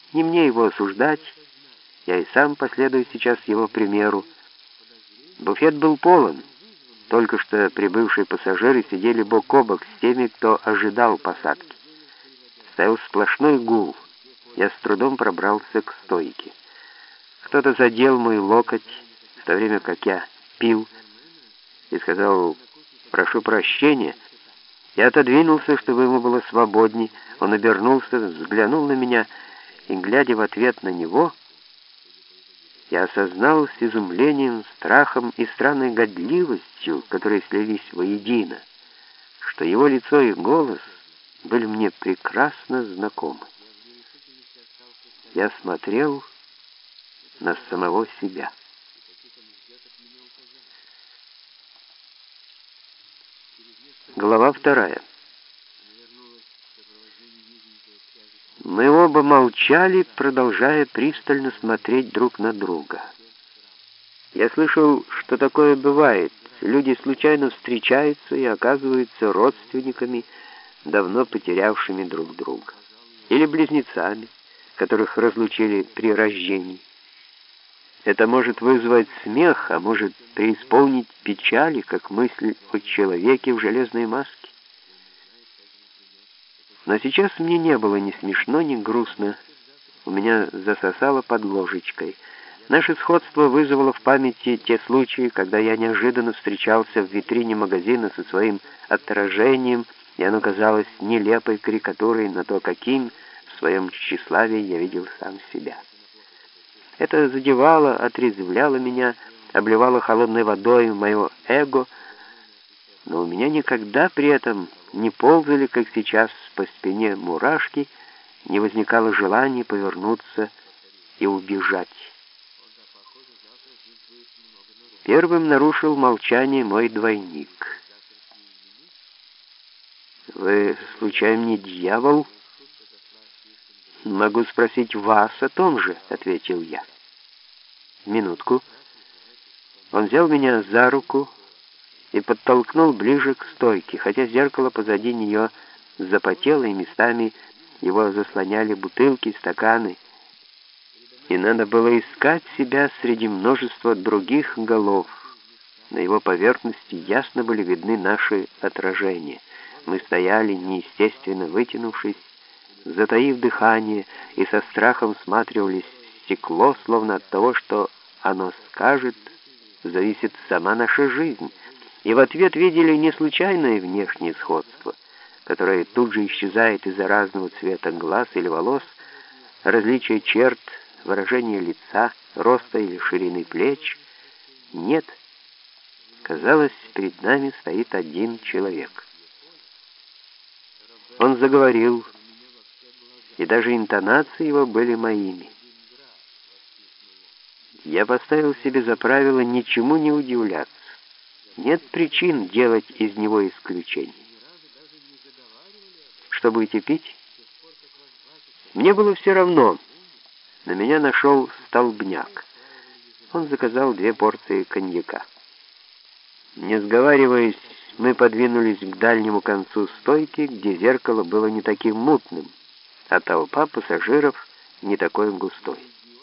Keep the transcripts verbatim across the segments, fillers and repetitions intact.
Не мне его осуждать, я и сам последую сейчас его примеру. Буфет был полон. Только что прибывшие пассажиры сидели бок о бок с теми, кто ожидал посадки. Стоял сплошной гул. Я с трудом пробрался к стойке. Кто-то задел мой локоть, в то время как я пил, и сказал: «Прошу прощения». Я отодвинулся, чтобы ему было свободней. Он обернулся, взглянул на меня, и, глядя в ответ на него, я осознал с изумлением, страхом и странной годливостью, которые слились воедино, что его лицо и голос были мне прекрасно знакомы. Я смотрел на самого себя. Глава вторая. Мы оба молчали, продолжая пристально смотреть друг на друга. Я слышал, что такое бывает. Люди случайно встречаются и оказываются родственниками, давно потерявшими друг друга. Или близнецами, которых разлучили при рождении. Это может вызвать смех, а может преисполнить печали, как мысль о человеке в железной маске. Но сейчас мне не было ни смешно, ни грустно. У меня засосало под ложечкой. Наше сходство вызвало в памяти те случаи, когда я неожиданно встречался в витрине магазина со своим отражением, и оно казалось нелепой карикатурой на то, каким в своем тщеславии я видел сам себя. Это задевало, отрезвляло меня, обливало холодной водой мое эго, но у меня никогда при этом не ползали, как сейчас, по спине мурашки, не возникало желания повернуться и убежать. Первым нарушил молчание мой двойник. «Вы, случайно, не дьявол?» «Могу спросить вас о том же», — ответил я. «Минутку». Он взял меня за руку и подтолкнул ближе к стойке, хотя зеркало позади нее запотело, и местами его заслоняли бутылки, стаканы, и надо было искать себя среди множества других голов. На его поверхности ясно были видны наши отражения. Мы стояли, неестественно вытянувшись, затаив дыхание, и со страхом всматривались в стекло, словно от того, что оно скажет, зависит сама наша жизнь. И в ответ видели не случайное внешнее сходство, которое тут же исчезает из-за разного цвета глаз или волос, различия черт, выражения лица, роста или ширины плеч. Нет, казалось, перед нами стоит один человек. Он заговорил, и даже интонации его были моими. Я поставил себе за правило ничему не удивляться. Нет причин делать из него исключение. Что будете пить? Мне было все равно. На меня нашел столбняк. Он заказал две порции коньяка. Не сговариваясь, мы подвинулись к дальнему концу стойки, где зеркало было не таким мутным, а толпа пассажиров не такой густой.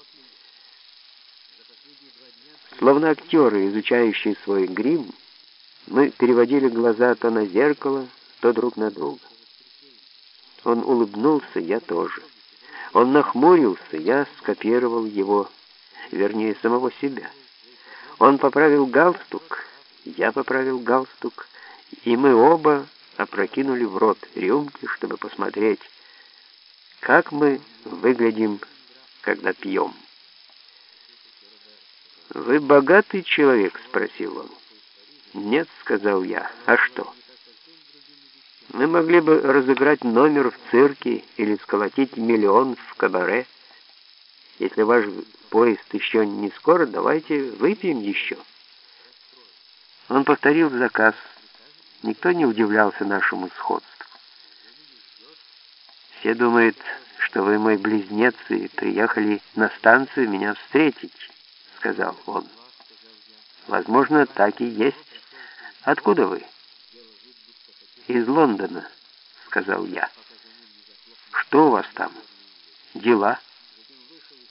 Словно актеры, изучающие свой грим, мы переводили глаза то на зеркало, то друг на друга. Он улыбнулся, я тоже. Он нахмурился, я скопировал его, вернее, самого себя. Он поправил галстук, я поправил галстук, и мы оба опрокинули в рот рюмки, чтобы посмотреть, как мы выглядим, когда пьем. «Вы богатый человек?» — спросил он. «Нет», — сказал я. «А что?» «Мы могли бы разыграть номер в цирке или сколотить миллион в кабаре. Если ваш поезд еще не скоро, давайте выпьем еще». Он повторил заказ. Никто не удивлялся нашему сходству. «Все думают, что вы мой близнец и приехали на станцию меня встретить», — сказал он. «Возможно, так и есть. Откуда вы?» «Из Лондона», — сказал я. «Что у вас там? Дела?»